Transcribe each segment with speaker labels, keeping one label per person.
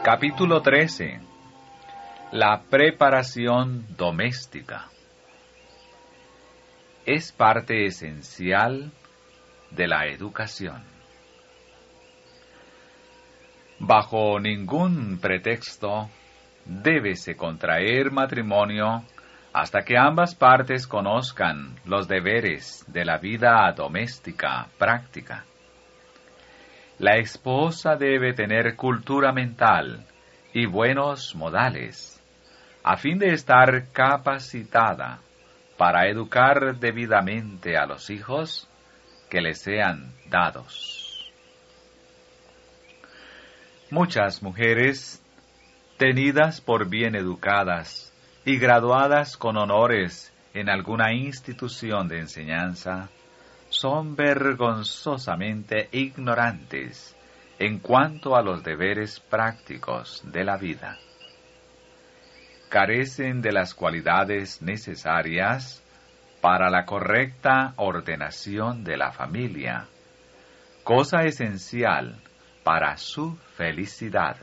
Speaker 1: Capítulo 13. La preparación doméstica. Es parte esencial de la educación. Bajo ningún pretexto débese contraer matrimonio hasta que ambas partes conozcan los deberes de la vida doméstica práctica. La esposa debe tener cultura mental y buenos modales, a fin de estar capacitada para educar debidamente a los hijos que le sean dados. Muchas mujeres, tenidas por bien educadas y graduadas con honores en alguna institución de enseñanza, son vergonzosamente ignorantes en cuanto a los deberes prácticos de la vida. Carecen de las cualidades necesarias para la correcta ordenación de la familia, cosa esencial para su felicidad.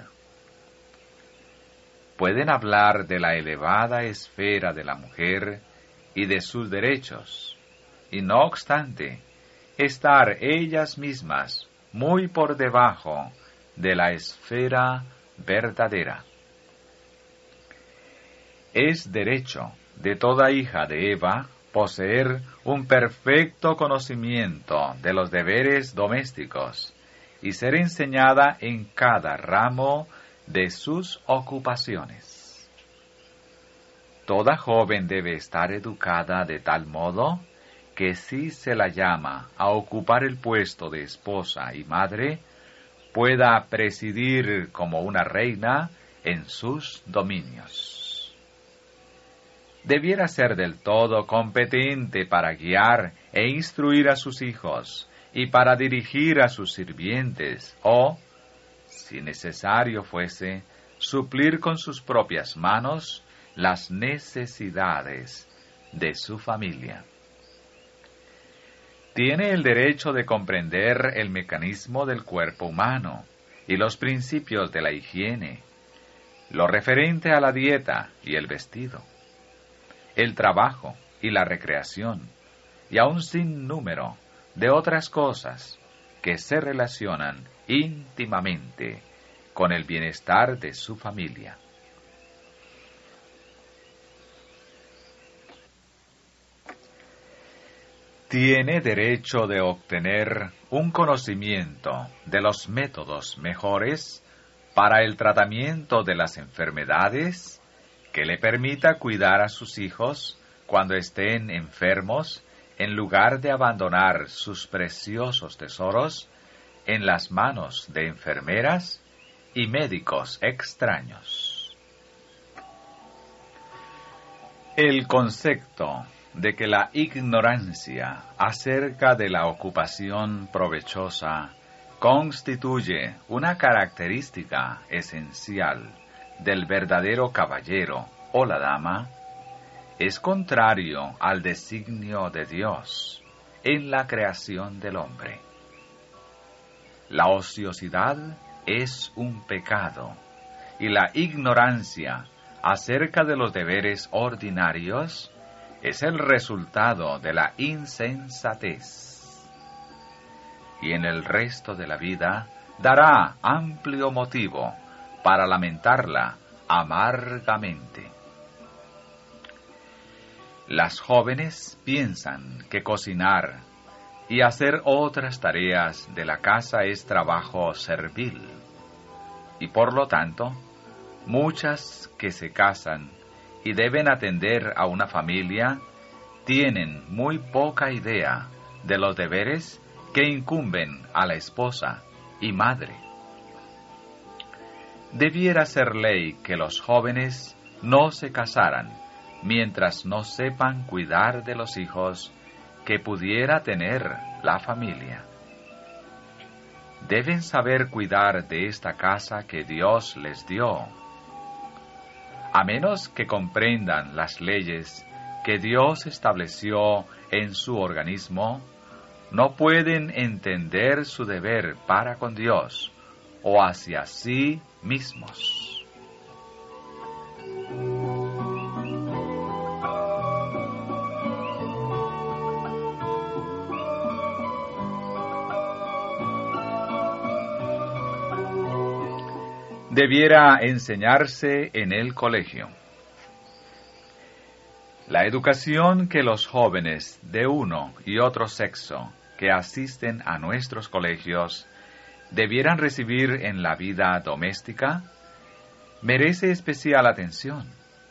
Speaker 1: Pueden hablar de la elevada esfera de la mujer y de sus derechos, y no obstante, estar ellas mismas muy por debajo de la esfera verdadera. Es derecho de toda hija de Eva poseer un perfecto conocimiento de los deberes domésticos y ser enseñada en cada ramo de sus ocupaciones. Toda joven debe estar educada de tal modo que si se la llama a ocupar el puesto de esposa y madre, pueda presidir como una reina en sus dominios. Debiera ser del todo competente para guiar e instruir a sus hijos y para dirigir a sus sirvientes o, si necesario fuese, suplir con sus propias manos las necesidades de su familia. Tiene el derecho de comprender el mecanismo del cuerpo humano y los principios de la higiene, lo referente a la dieta y el vestido, el trabajo y la recreación, y a un sinnúmero de otras cosas que se relacionan íntimamente con el bienestar de su familia. Tiene derecho de obtener un conocimiento de los métodos mejores para el tratamiento de las enfermedades que le permita cuidar a sus hijos cuando estén enfermos, en lugar de abandonar sus preciosos tesoros en las manos de enfermeras y médicos extraños. El concepto de que la ignorancia acerca de la ocupación provechosa constituye una característica esencial del verdadero caballero o la dama, es contrario al designio de Dios en la creación del hombre. La ociosidad es un pecado, y la ignorancia acerca de los deberes ordinarios es el resultado de la insensatez. Y en el resto de la vida dará amplio motivo para lamentarla amargamente. Las jóvenes piensan que cocinar y hacer otras tareas de la casa es trabajo servil, y por lo tanto, muchas que se casan y deben atender a una familia, tienen muy poca idea de los deberes que incumben a la esposa y madre. Debiera ser ley que los jóvenes no se casaran mientras no sepan cuidar de los hijos que pudiera tener la familia. Deben saber cuidar de esta casa que Dios les dio. A menos que comprendan las leyes que Dios estableció en su organismo, no pueden entender su deber para con Dios o hacia sí mismos. Debiera enseñarse en el colegio. La educación que los jóvenes de uno y otro sexo que asisten a nuestros colegios debieran recibir en la vida doméstica merece especial atención.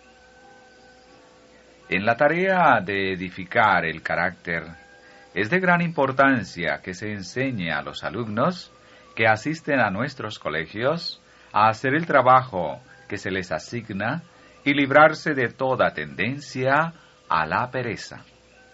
Speaker 1: En la tarea de edificar el carácter, es de gran importancia que se enseñe a los alumnos que asisten a nuestros colegios a hacer el trabajo que se les asigna y librarse de toda tendencia a la pereza.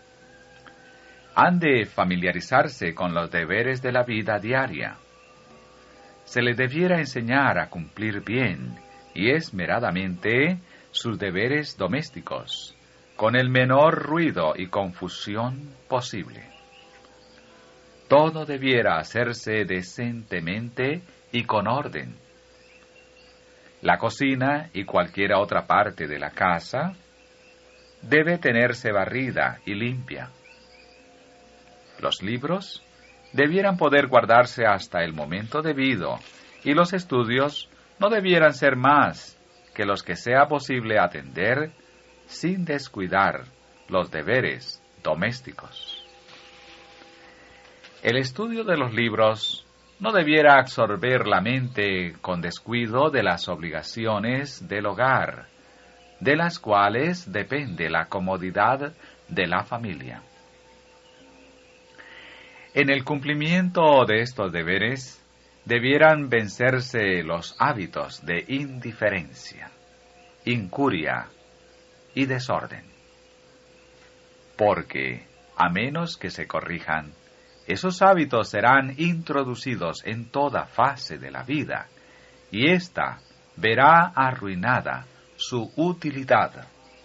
Speaker 1: Han de familiarizarse con los deberes de la vida diaria. Se les debiera enseñar a cumplir bien y esmeradamente sus deberes domésticos, con el menor ruido y confusión posible. Todo debiera hacerse decentemente y con orden. La cocina y cualquier otra parte de la casa debe tenerse barrida y limpia. Los libros debieran poder guardarse hasta el momento debido y los estudios no debieran ser más que los que sea posible atender sin descuidar los deberes domésticos. El estudio de los libros no debiera absorber la mente con descuido de las obligaciones del hogar, de las cuales depende la comodidad de la familia. En el cumplimiento de estos deberes, debieran vencerse los hábitos de indiferencia, incuria y desorden. Porque, a menos que se corrijan, esos hábitos serán introducidos en toda fase de la vida, y ésta verá arruinada su utilidad.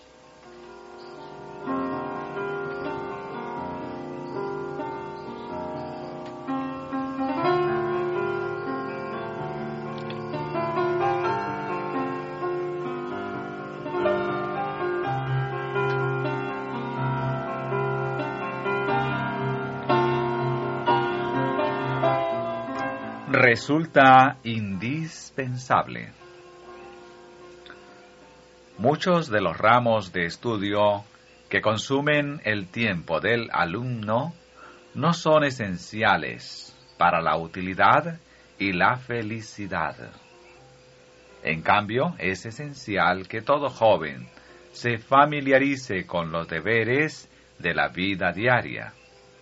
Speaker 1: Resulta indispensable. Muchos de los ramos de estudio que consumen el tiempo del alumno no son esenciales para la utilidad y la felicidad. En cambio, es esencial que todo joven se familiarice con los deberes de la vida diaria.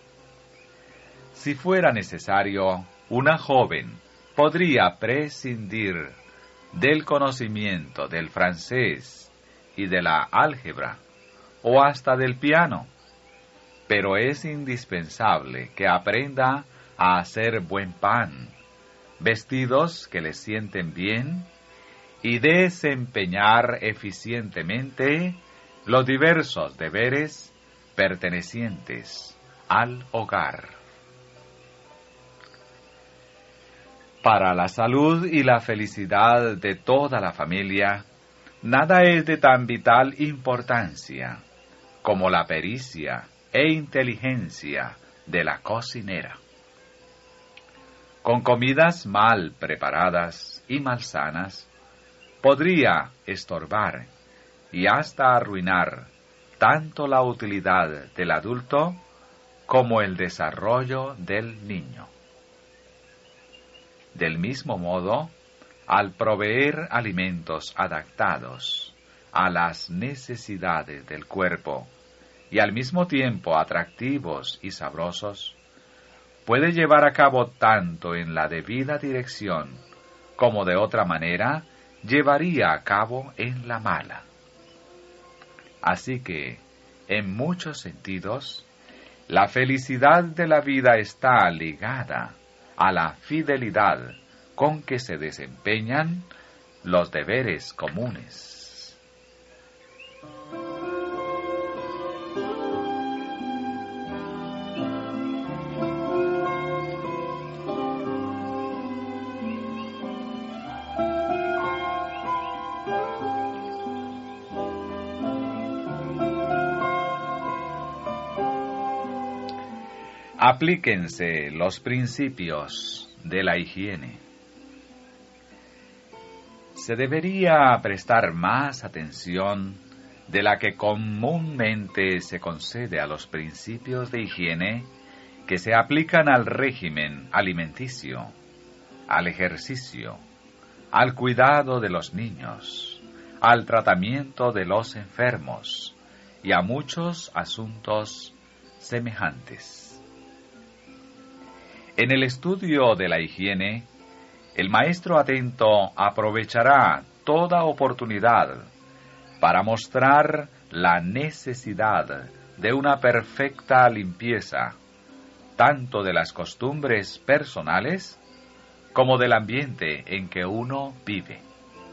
Speaker 1: Si fuera necesario, una joven podría prescindir del conocimiento del francés y de la álgebra, o hasta del piano, pero es indispensable que aprenda a hacer buen pan, vestidos que le sienten bien, y desempeñar eficientemente los diversos deberes pertenecientes al hogar. Para la salud y la felicidad de toda la familia, nada es de tan vital importancia como la pericia e inteligencia de la cocinera. Con comidas mal preparadas y malsanas, podría estorbar y hasta arruinar tanto la utilidad del adulto como el desarrollo del niño. Del mismo modo, al proveer alimentos adaptados a las necesidades del cuerpo y al mismo tiempo atractivos y sabrosos, puede llevar a cabo tanto en la debida dirección como de otra manera llevaría a cabo en la mala. Así que, en muchos sentidos, la felicidad de la vida está ligada a la fidelidad con que se desempeñan los deberes comunes. Aplíquense los principios de la higiene. Se debería prestar más atención de la que comúnmente se concede a los principios de higiene que se aplican al régimen alimenticio, al ejercicio, al cuidado de los niños, al tratamiento de los enfermos y a muchos asuntos semejantes. En el estudio de la higiene, el maestro atento aprovechará toda oportunidad para mostrar la necesidad de una perfecta limpieza, tanto de las costumbres personales como del ambiente en que uno vive.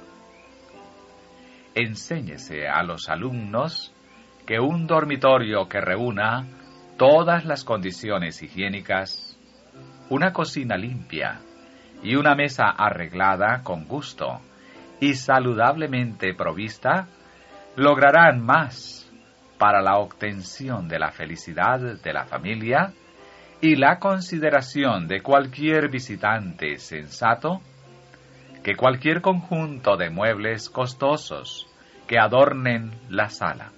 Speaker 1: Enséñese a los alumnos que un dormitorio que reúna todas las condiciones higiénicas, una cocina limpia y una mesa arreglada con gusto y saludablemente provista, lograrán más para la obtención de la felicidad de la familia y la consideración de cualquier visitante sensato que cualquier conjunto de muebles costosos que adornen la sala.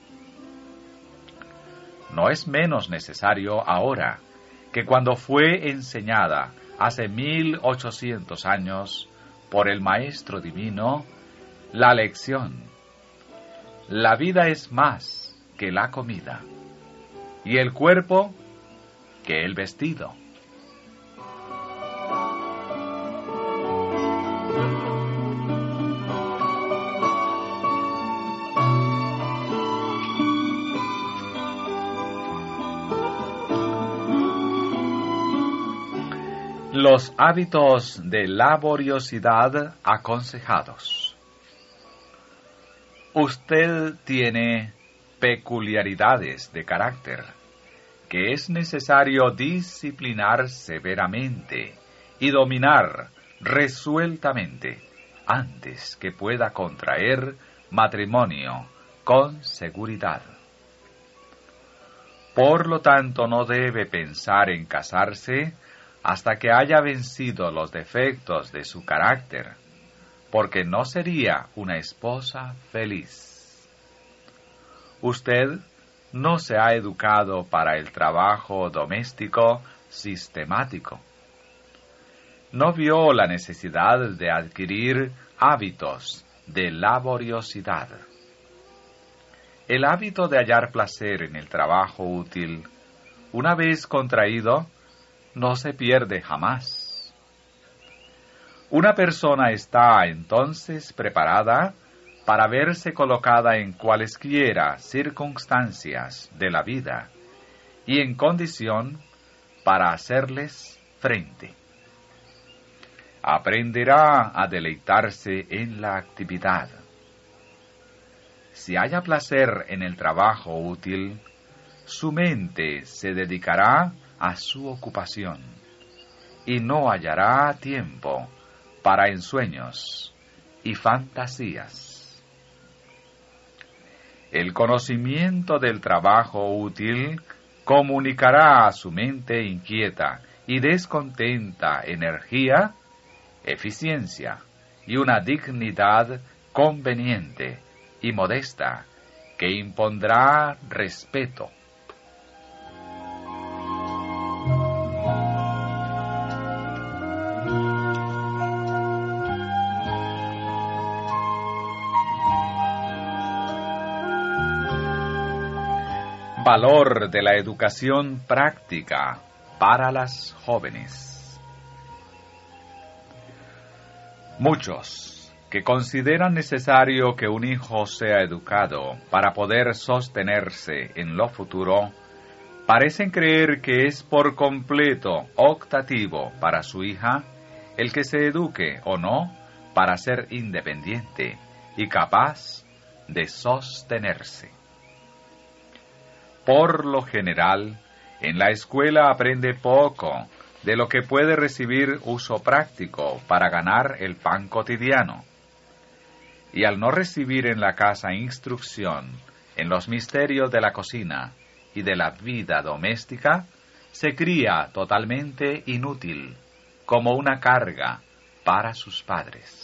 Speaker 1: No es menos necesario ahora que cuando fue enseñada hace 1800 años por el Maestro Divino la lección: la vida es más que la comida, y el cuerpo que el vestido. Los hábitos de laboriosidad aconsejados. Usted tiene peculiaridades de carácter que es necesario disciplinar severamente y dominar resueltamente antes que pueda contraer matrimonio con seguridad. Por lo tanto, no debe pensar en casarse hasta que haya vencido los defectos de su carácter, porque no sería una esposa feliz. Usted no se ha educado para el trabajo doméstico sistemático. No vio la necesidad de adquirir hábitos de laboriosidad. El hábito de hallar placer en el trabajo útil, una vez contraído, no se pierde jamás. Una persona está entonces preparada para verse colocada en cualesquiera circunstancias de la vida y en condición para hacerles frente. Aprenderá a deleitarse en la actividad. Si haya placer en el trabajo útil, su mente se dedicará a su ocupación y no hallará tiempo para ensueños y fantasías. El conocimiento del trabajo útil comunicará a su mente inquieta y descontenta energía, eficiencia y una dignidad conveniente y modesta que impondrá respeto. Valor de la educación práctica para las jóvenes. Muchos que consideran necesario que un hijo sea educado para poder sostenerse en lo futuro, parecen creer que es por completo optativo para su hija el que se eduque o no para ser independiente y capaz de sostenerse. Por lo general, en la escuela aprende poco de lo que puede recibir uso práctico para ganar el pan cotidiano. Y al no recibir en la casa instrucción en los misterios de la cocina y de la vida doméstica, se cría totalmente inútil, como una carga para sus padres.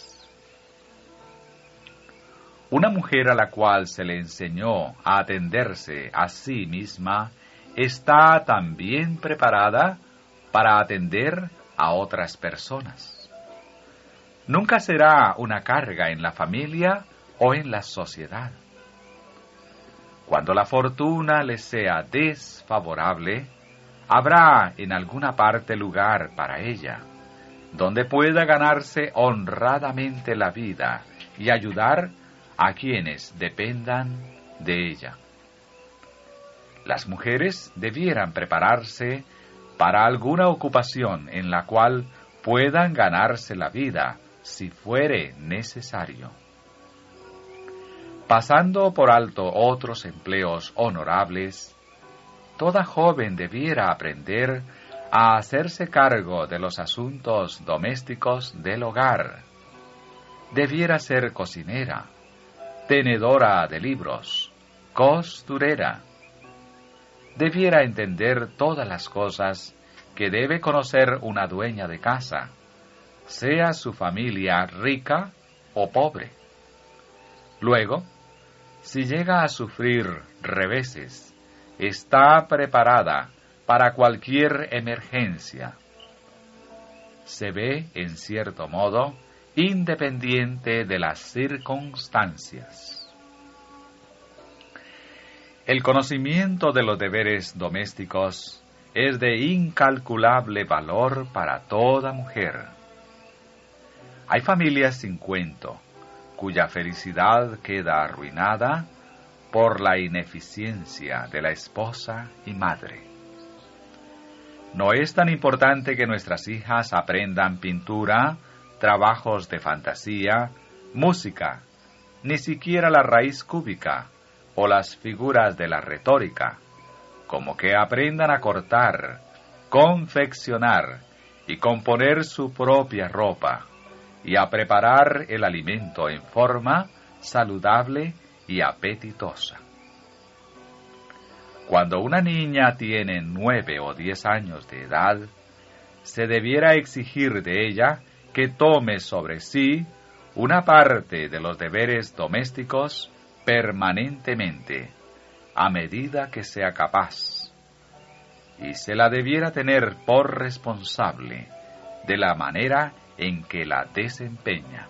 Speaker 1: Una mujer a la cual se le enseñó a atenderse a sí misma está también preparada para atender a otras personas. Nunca será una carga en la familia o en la sociedad. Cuando la fortuna le sea desfavorable, habrá en alguna parte lugar para ella, donde pueda ganarse honradamente la vida y ayudar a quienes dependan de ella. Las mujeres debieran prepararse para alguna ocupación en la cual puedan ganarse la vida si fuere necesario. Pasando por alto otros empleos honorables, toda joven debiera aprender a hacerse cargo de los asuntos domésticos del hogar. Debiera ser cocinera, tenedora de libros, costurera. Debiera entender todas las cosas que debe conocer una dueña de casa, sea su familia rica o pobre. Luego, si llega a sufrir reveses, está preparada para cualquier emergencia. Se ve, en cierto modo, independiente de las circunstancias. El conocimiento de los deberes domésticos es de incalculable valor para toda mujer. Hay familias sin cuento, cuya felicidad queda arruinada por la ineficiencia de la esposa y madre. No es tan importante que nuestras hijas aprendan pintura, trabajos de fantasía, música, ni siquiera la raíz cúbica o las figuras de la retórica, como que aprendan a cortar, confeccionar y componer su propia ropa, y a preparar el alimento en forma saludable y apetitosa. Cuando una niña tiene 9 o 10 años de edad, se debiera exigir de ella que tome sobre sí una parte de los deberes domésticos permanentemente, a medida que sea capaz, y se la debiera tener por responsable de la manera en que la desempeña.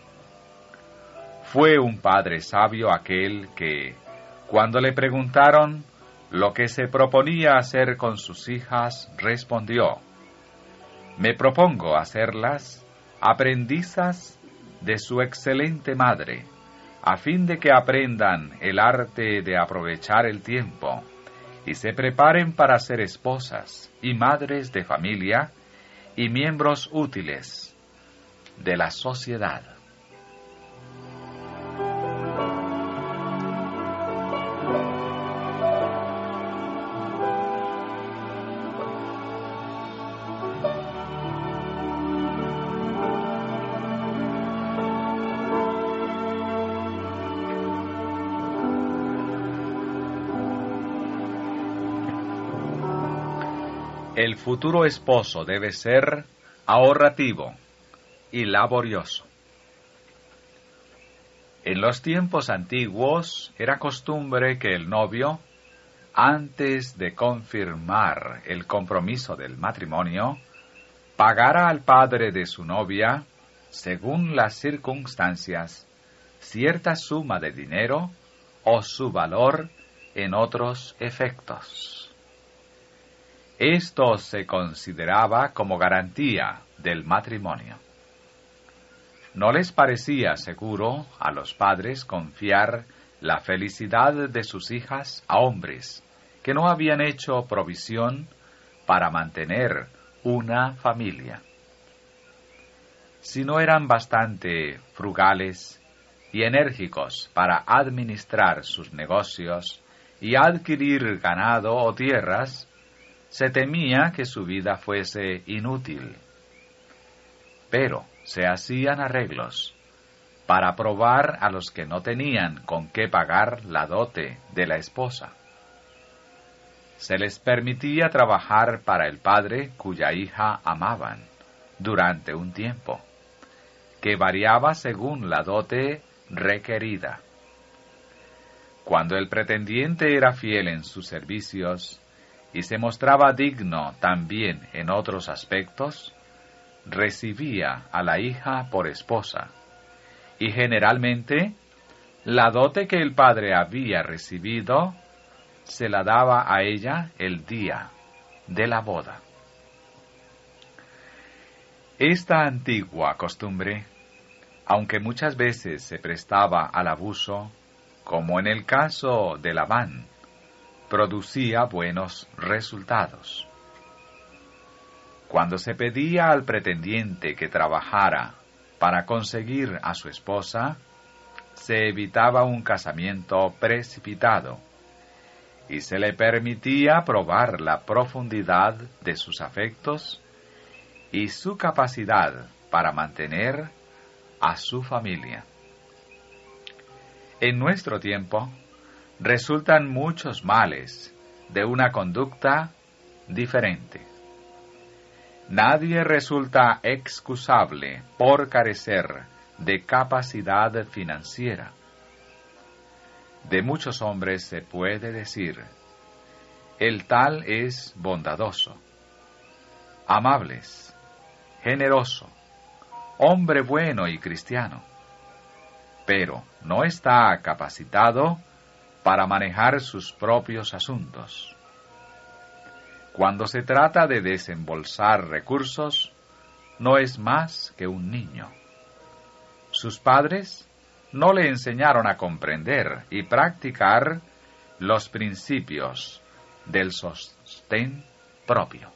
Speaker 1: Fue un padre sabio aquel que, cuando le preguntaron lo que se proponía hacer con sus hijas, respondió: «Me propongo hacerlas aprendizas de su excelente madre, a fin de que aprendan el arte de aprovechar el tiempo y se preparen para ser esposas y madres de familia y miembros útiles de la sociedad». El futuro esposo debe ser ahorrativo y laborioso. En los tiempos antiguos era costumbre que el novio, antes de confirmar el compromiso del matrimonio, pagara al padre de su novia, según las circunstancias, cierta suma de dinero o su valor en otros efectos. Esto se consideraba como garantía del matrimonio. ¿No les parecía seguro a los padres confiar la felicidad de sus hijas a hombres que no habían hecho provisión para mantener una familia? Si no eran bastante frugales y enérgicos para administrar sus negocios y adquirir ganado o tierras, se temía que su vida fuese inútil. Pero se hacían arreglos para probar a los que no tenían con qué pagar la dote de la esposa. se les permitía trabajar para el padre cuya hija amaban durante un tiempo, que variaba según la dote requerida. Cuando el pretendiente era fiel en sus servicios y se mostraba digno también en otros aspectos, recibía a la hija por esposa, y generalmente la dote que el padre había recibido se la daba a ella el día de la boda. Esta antigua costumbre, aunque muchas veces se prestaba al abuso, como en el caso de Labán, producía buenos resultados. Cuando se pedía al pretendiente que trabajara para conseguir a su esposa, se evitaba un casamiento precipitado y se le permitía probar la profundidad de sus afectos y su capacidad para mantener a su familia. En nuestro tiempo, resultan muchos males de una conducta diferente. Nadie resulta excusable por carecer de capacidad financiera. De muchos hombres se puede decir, el tal es bondadoso, amables, generoso, hombre bueno y cristiano, pero no está capacitado para manejar sus propios asuntos. Cuando se trata de desembolsar recursos, no es más que un niño. Sus padres no le enseñaron a comprender y practicar los principios del sostén propio.